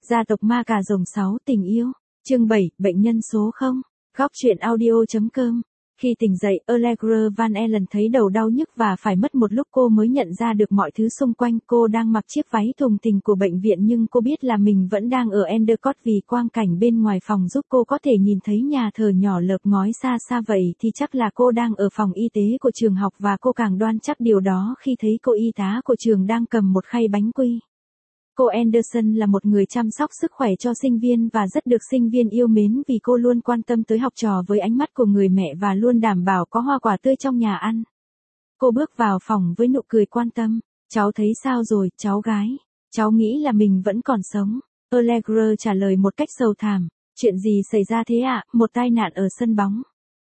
Gia tộc ma cà rồng 6 tình yêu. Chương 7, bệnh nhân số 0. Góc truyện audio.com. Khi tỉnh dậy, Allegra Van Allen thấy đầu đau nhức và phải mất một lúc cô mới nhận ra được mọi thứ xung quanh. Cô đang mặc chiếc váy thùng thình của bệnh viện nhưng cô biết là mình vẫn đang ở Endicott vì quang cảnh bên ngoài phòng giúp cô có thể nhìn thấy nhà thờ nhỏ lợp ngói xa xa, vậy thì chắc là cô đang ở phòng y tế của trường học, và cô càng đoan chắc điều đó khi thấy cô y tá của trường đang cầm một khay bánh quy. Cô Anderson là một người chăm sóc sức khỏe cho sinh viên và rất được sinh viên yêu mến vì cô luôn quan tâm tới học trò với ánh mắt của người mẹ và luôn đảm bảo có hoa quả tươi trong nhà ăn. Cô bước vào phòng với nụ cười quan tâm. Cháu thấy sao rồi, cháu gái? Cháu nghĩ là mình vẫn còn sống. Allegra trả lời một cách sầu thảm. Chuyện gì xảy ra thế ạ? Một tai nạn ở sân bóng.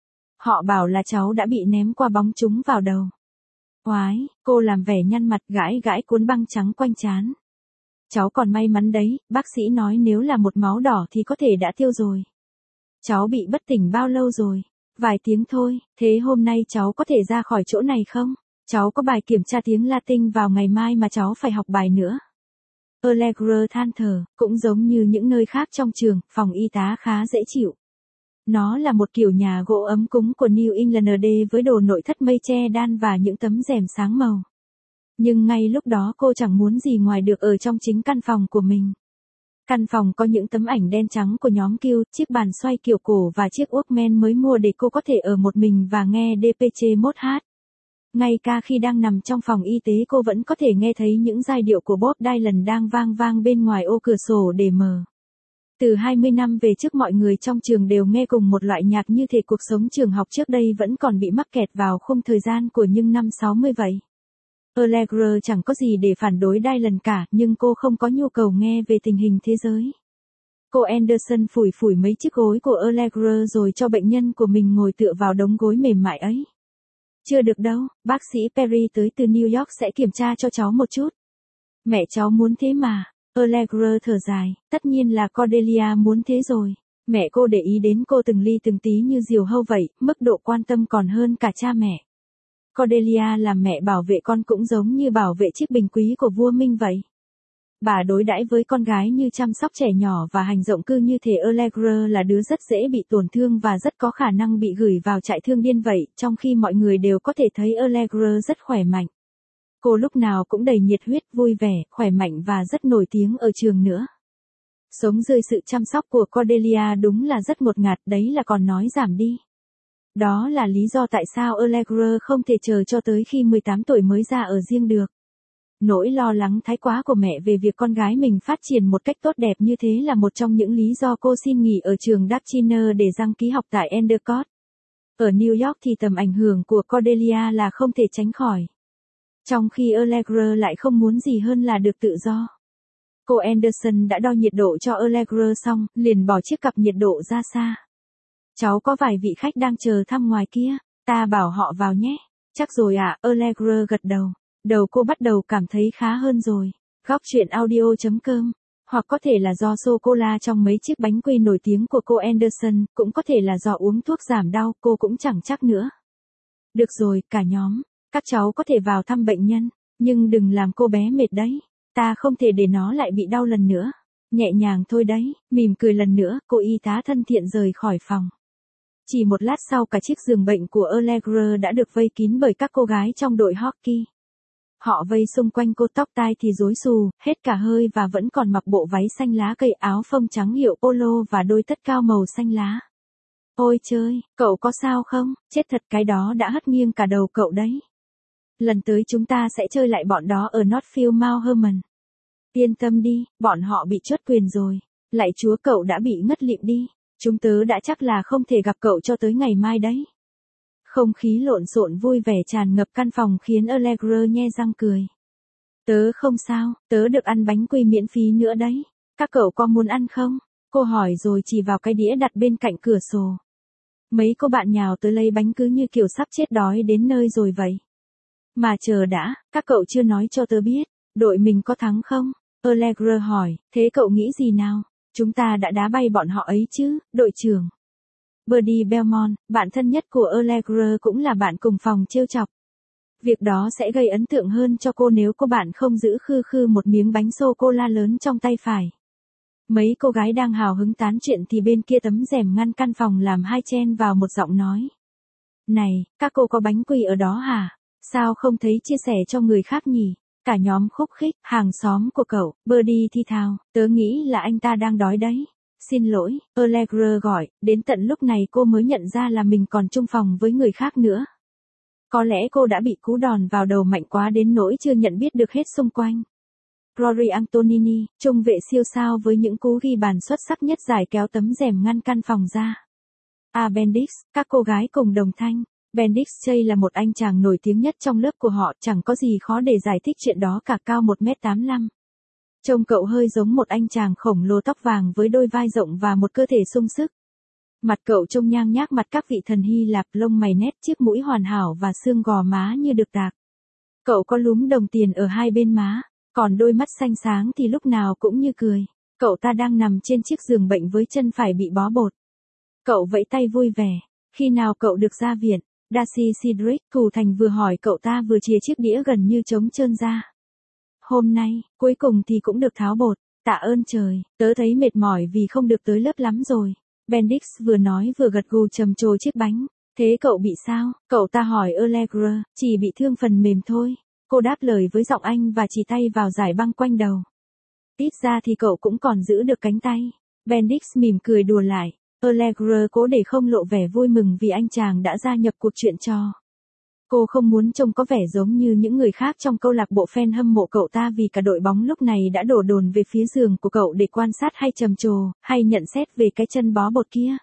Họ bảo là cháu đã bị ném quả bóng trúng vào đầu. Oái, cô làm vẻ nhăn mặt, gãi gãi cuốn băng trắng quanh trán. Cháu còn may mắn đấy, bác sĩ nói nếu là một máu đỏ thì có thể đã tiêu rồi. Cháu bị bất tỉnh bao lâu rồi? Vài tiếng thôi, thế hôm nay cháu có thể ra khỏi chỗ này không? Cháu có bài kiểm tra tiếng Latin vào ngày mai mà cháu phải học bài nữa. Allegra than thở, cũng giống như những nơi khác trong trường, phòng y tá khá dễ chịu. Nó là một kiểu nhà gỗ ấm cúng của New England với đồ nội thất mây che đan và những tấm rèm sáng màu. Nhưng ngay lúc đó cô chẳng muốn gì ngoài được ở trong chính căn phòng của mình. Căn phòng có những tấm ảnh đen trắng của nhóm Q, chiếc bàn xoay kiểu cổ và chiếc Walkman mới mua để cô có thể ở một mình và nghe DPC Mốt hát. Ngay cả khi đang nằm trong phòng y tế cô vẫn có thể nghe thấy những giai điệu của Bob Dylan đang vang vang bên ngoài ô cửa sổ để mở. Từ 20 năm về trước mọi người trong trường đều nghe cùng một loại nhạc, như thể cuộc sống trường học trước đây vẫn còn bị mắc kẹt vào khung thời gian của những năm 60 vậy. Allegra chẳng có gì để phản đối Dylan cả, nhưng cô không có nhu cầu nghe về tình hình thế giới. Cô Anderson phủi phủi mấy chiếc gối của Allegra rồi cho bệnh nhân của mình ngồi tựa vào đống gối mềm mại ấy. Chưa được đâu, bác sĩ Perry tới từ New York sẽ kiểm tra cho cháu một chút. Mẹ cháu muốn thế mà. Allegra thở dài, tất nhiên là Cordelia muốn thế rồi. Mẹ cô để ý đến cô từng ly từng tí như diều hâu vậy, mức độ quan tâm còn hơn cả cha mẹ. Cordelia làm mẹ bảo vệ con cũng giống như bảo vệ chiếc bình quý của vua Minh vậy. Bà đối đãi với con gái như chăm sóc trẻ nhỏ và hành động cư như thể Allegra là đứa rất dễ bị tổn thương và rất có khả năng bị gửi vào trại thương điên vậy, trong khi mọi người đều có thể thấy Allegra rất khỏe mạnh. Cô lúc nào cũng đầy nhiệt huyết, vui vẻ, khỏe mạnh và rất nổi tiếng ở trường nữa. Sống dưới sự chăm sóc của Cordelia đúng là rất ngột ngạt, đấy là còn nói giảm đi. Đó là lý do tại sao Allegra không thể chờ cho tới khi 18 tuổi mới ra ở riêng được. Nỗi lo lắng thái quá của mẹ về việc con gái mình phát triển một cách tốt đẹp như thế là một trong những lý do cô xin nghỉ ở trường Dachiner để đăng ký học tại Endicott. Ở New York thì tầm ảnh hưởng của Cordelia là không thể tránh khỏi. Trong khi Allegra lại không muốn gì hơn là được tự do. Cô Anderson đã đo nhiệt độ cho Allegra xong, liền bỏ chiếc cặp nhiệt độ ra xa. Cháu có vài vị khách đang chờ thăm ngoài kia, ta bảo họ vào nhé. Chắc rồi ạ, Allegra gật đầu. Đầu cô bắt đầu cảm thấy khá hơn rồi. Góc truyện audio.com. Hoặc có thể là do sô-cô-la trong mấy chiếc bánh quy nổi tiếng của cô Anderson, cũng có thể là do uống thuốc giảm đau, cô cũng chẳng chắc nữa. Được rồi, cả nhóm, các cháu có thể vào thăm bệnh nhân, nhưng đừng làm cô bé mệt đấy. Ta không thể để nó lại bị đau lần nữa. Nhẹ nhàng thôi đấy, mỉm cười lần nữa, cô y tá thân thiện rời khỏi phòng. Chỉ một lát sau cả chiếc giường bệnh của Allegra đã được vây kín bởi các cô gái trong đội hockey. Họ vây xung quanh cô, tóc tai thì rối xù, hết cả hơi và vẫn còn mặc bộ váy xanh lá cây, áo phông trắng hiệu polo và đôi tất cao màu xanh lá. Ôi trời, cậu có sao không? Chết thật, cái đó đã hất nghiêng cả đầu cậu đấy. Lần tới chúng ta sẽ chơi lại bọn đó ở Northfield Mount Hermon. Yên tâm đi, bọn họ bị truất quyền rồi. Lạy Chúa, cậu đã bị ngất lịm đi. Chúng tớ đã chắc là không thể gặp cậu cho tới ngày mai đấy. Không khí lộn xộn vui vẻ tràn ngập căn phòng khiến Allegra nhe răng cười. Tớ không sao, tớ được ăn bánh quy miễn phí nữa đấy. Các cậu có muốn ăn không? Cô hỏi rồi chỉ vào cái đĩa đặt bên cạnh cửa sổ. Mấy cô bạn nhào tới lấy bánh cứ như kiểu sắp chết đói đến nơi rồi vậy. Mà chờ đã, các cậu chưa nói cho tớ biết, đội mình có thắng không? Allegra hỏi, thế cậu nghĩ gì nào? Chúng ta đã đá bay bọn họ ấy chứ, đội trưởng. Birdie Belmont, bạn thân nhất của Allegra cũng là bạn cùng phòng trêu chọc. Việc đó sẽ gây ấn tượng hơn cho cô nếu cô bạn không giữ khư khư một miếng bánh sô-cô-la lớn trong tay phải. Mấy cô gái đang hào hứng tán chuyện thì bên kia tấm rèm ngăn căn phòng làm hai chen vào một giọng nói. Này, các cô có bánh quy ở đó hả? Sao không thấy chia sẻ cho người khác nhỉ? Cả nhóm khúc khích, hàng xóm của cậu, Birdie thi thào, tớ nghĩ là anh ta đang đói đấy. Xin lỗi, Allegra gọi, đến tận lúc này cô mới nhận ra là mình còn chung phòng với người khác nữa. Có lẽ cô đã bị cú đòn vào đầu mạnh quá đến nỗi chưa nhận biết được hết xung quanh. Rory Antonini, trung vệ siêu sao với những cú ghi bàn xuất sắc nhất giải kéo tấm rèm ngăn căn phòng ra. Bendix, các cô gái cùng đồng thanh. Bendix Chey là một anh chàng nổi tiếng nhất trong lớp của họ, chẳng có gì khó để giải thích chuyện đó cả, cao 1m85. Trông cậu hơi giống một anh chàng khổng lồ tóc vàng với đôi vai rộng và một cơ thể sung sức. Mặt cậu trông nhang nhác mặt các vị thần Hy Lạp, lông mày nét, chiếc mũi hoàn hảo và xương gò má như được tạc. Cậu có lúm đồng tiền ở hai bên má, còn đôi mắt xanh sáng thì lúc nào cũng như cười. Cậu ta đang nằm trên chiếc giường bệnh với chân phải bị bó bột. Cậu vẫy tay vui vẻ. Khi nào cậu được ra viện? Darcy Cedric, thủ thành vừa hỏi cậu ta vừa chìa chiếc đĩa gần như trống trơn ra. Hôm nay, cuối cùng thì cũng được tháo bột. Tạ ơn trời, tớ thấy mệt mỏi vì không được tới lớp lắm rồi. Bendix vừa nói vừa gật gù trầm trồ chiếc bánh. Thế cậu bị sao? Cậu ta hỏi Allegra, chỉ bị thương phần mềm thôi. Cô đáp lời với giọng Anh và chỉ tay vào dải băng quanh đầu. Ít ra thì cậu cũng còn giữ được cánh tay. Bendix mỉm cười đùa lại. Allegra cố để không lộ vẻ vui mừng vì anh chàng đã gia nhập cuộc chuyện trò. Cô không muốn trông có vẻ giống như những người khác trong câu lạc bộ fan hâm mộ cậu ta vì cả đội bóng lúc này đã đổ dồn về phía giường của cậu để quan sát hay trầm trồ, hay nhận xét về cái chân bó bột kia.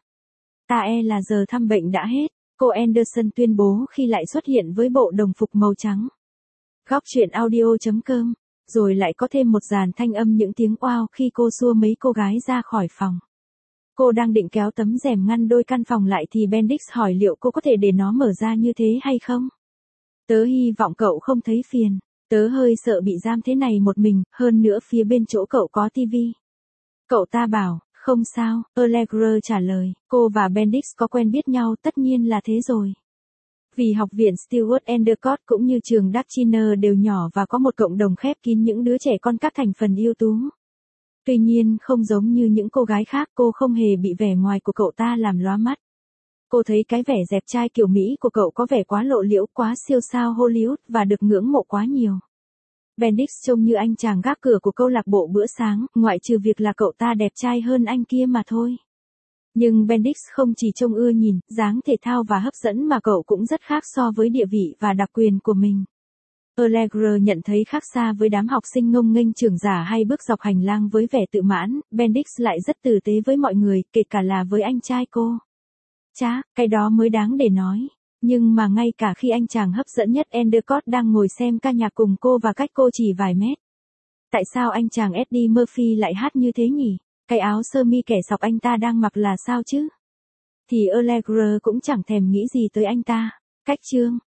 Là giờ thăm bệnh đã hết, cô Anderson tuyên bố khi lại xuất hiện với bộ đồng phục màu trắng. Góc truyện audio.com, rồi lại có thêm một dàn thanh âm những tiếng oao khi cô xua mấy cô gái ra khỏi phòng. Cô đang định kéo tấm rèm ngăn đôi căn phòng lại thì Bendix hỏi liệu cô có thể để nó mở ra như thế hay không? Tớ hy vọng cậu không thấy phiền. Tớ hơi sợ bị giam thế này một mình, hơn nữa phía bên chỗ cậu có tivi. Cậu ta bảo, không sao, Allegra trả lời, cô và Bendix có quen biết nhau, tất nhiên là thế rồi. Vì học viện Stewart Endicott cũng như trường Dutchiner đều nhỏ và có một cộng đồng khép kín những đứa trẻ con các thành phần ưu tú. Tuy nhiên không giống như những cô gái khác, cô không hề bị vẻ ngoài của cậu ta làm lóa mắt. Cô thấy cái vẻ dẹp trai kiểu Mỹ của cậu có vẻ quá lộ liễu, quá siêu sao Hollywood và được ngưỡng mộ quá nhiều. Bendix trông như anh chàng gác cửa của câu lạc bộ bữa sáng, ngoại trừ việc là cậu ta đẹp trai hơn anh kia mà thôi. Nhưng Bendix không chỉ trông ưa nhìn, dáng thể thao và hấp dẫn mà cậu cũng rất khác so với địa vị và đặc quyền của mình. Allegra nhận thấy khác xa với đám học sinh ngông nghênh trưởng giả hay bước dọc hành lang với vẻ tự mãn, Bendix lại rất tử tế với mọi người, kể cả là với anh trai cô. Chà, cái đó mới đáng để nói. Nhưng mà ngay cả khi anh chàng hấp dẫn nhất Endicott đang ngồi xem ca nhạc cùng cô và cách cô chỉ vài mét. Tại sao anh chàng Eddie Murphy lại hát như thế nhỉ? Cái áo sơ mi kẻ sọc anh ta đang mặc là sao chứ? Thì Allegra cũng chẳng thèm nghĩ gì tới anh ta. Cách chương